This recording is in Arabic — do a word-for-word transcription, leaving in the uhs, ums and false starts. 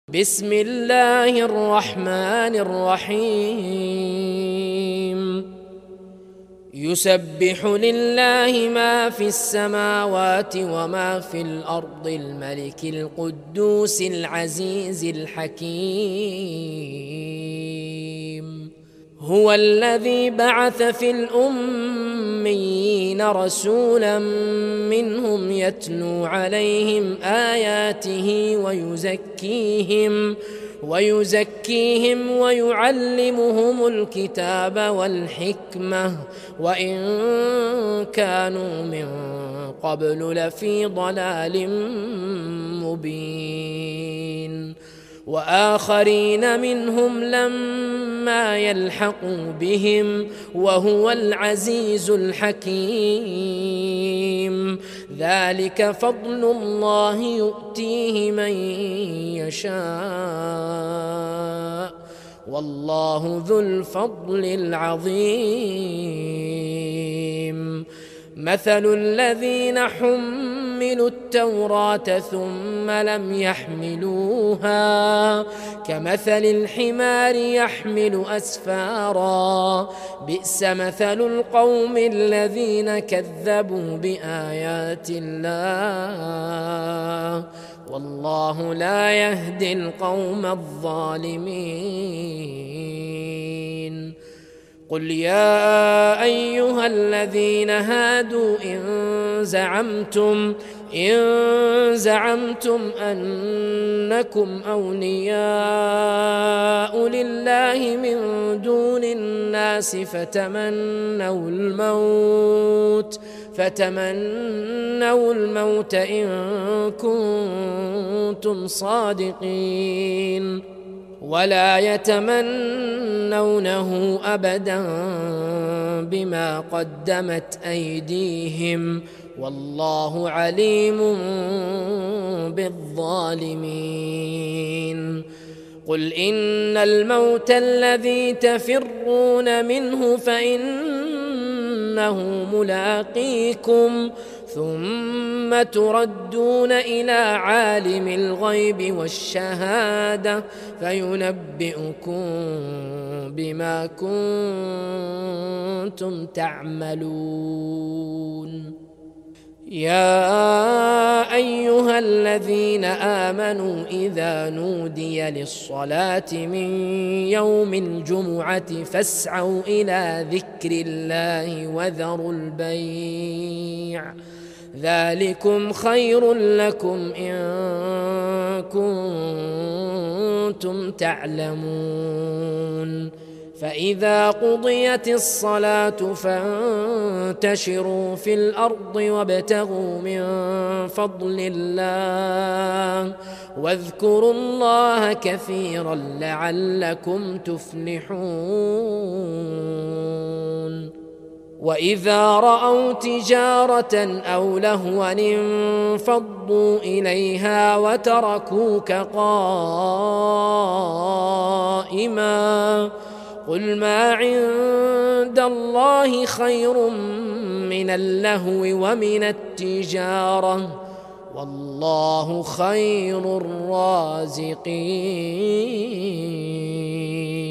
بسم الله الرحمن الرحيم يسبح لله ما في السماوات وما في الأرض الملك القدوس العزيز الحكيم هو الذي بعث في الأميين رسولا منهم يتلو عليهم آياته ويزكيهم ويزكيهم ويعلمهم الكتاب والحكمة وإن كانوا من قبل لفي ضلال مبين وآخرين منهم لما يلحقوا بهم وهو العزيز الحكيم ذلك فضل الله يؤتيه من يشاء والله ذو الفضل العظيم مثل الذين حملوا التوراة ثم لم يحملوها كمثل الحمار يحمل أسفارا بئس مثل القوم الذين كذبوا بآيات الله والله لا يهدي القوم الظالمين قل يا أيها الذين هادوا إن زعمتم إن زعمتم أنكم أولياء لله من دون الناس فتمنوا الموت فتمنوا الموت إن كنتم صادقين ولا يتمنونه أبدا بما قدمت أيديهم والله عليم بالظالمين قل إن الموت الذي تفرون منه فإنه ملاقيكم ثم تردون إلى عالم الغيب والشهادة فينبئكم بما كنتم تعملون يا أيها الذين آمنوا إذا نودي للصلاة من يوم الجمعة فاسعوا إلى ذكر الله وذروا البيع ذلكم خير لكم إن كنتم تعلمون فإذا قضيت الصلاة فانتشروا في الأرض وابتغوا من فضل الله واذكروا الله كثيرا لعلكم تفلحون وإذا رأوا تجارة أو لهوا انفضوا إليها وتركوك قائما قل ما عند الله خير من اللهو ومن التجارة والله خير الرازقين.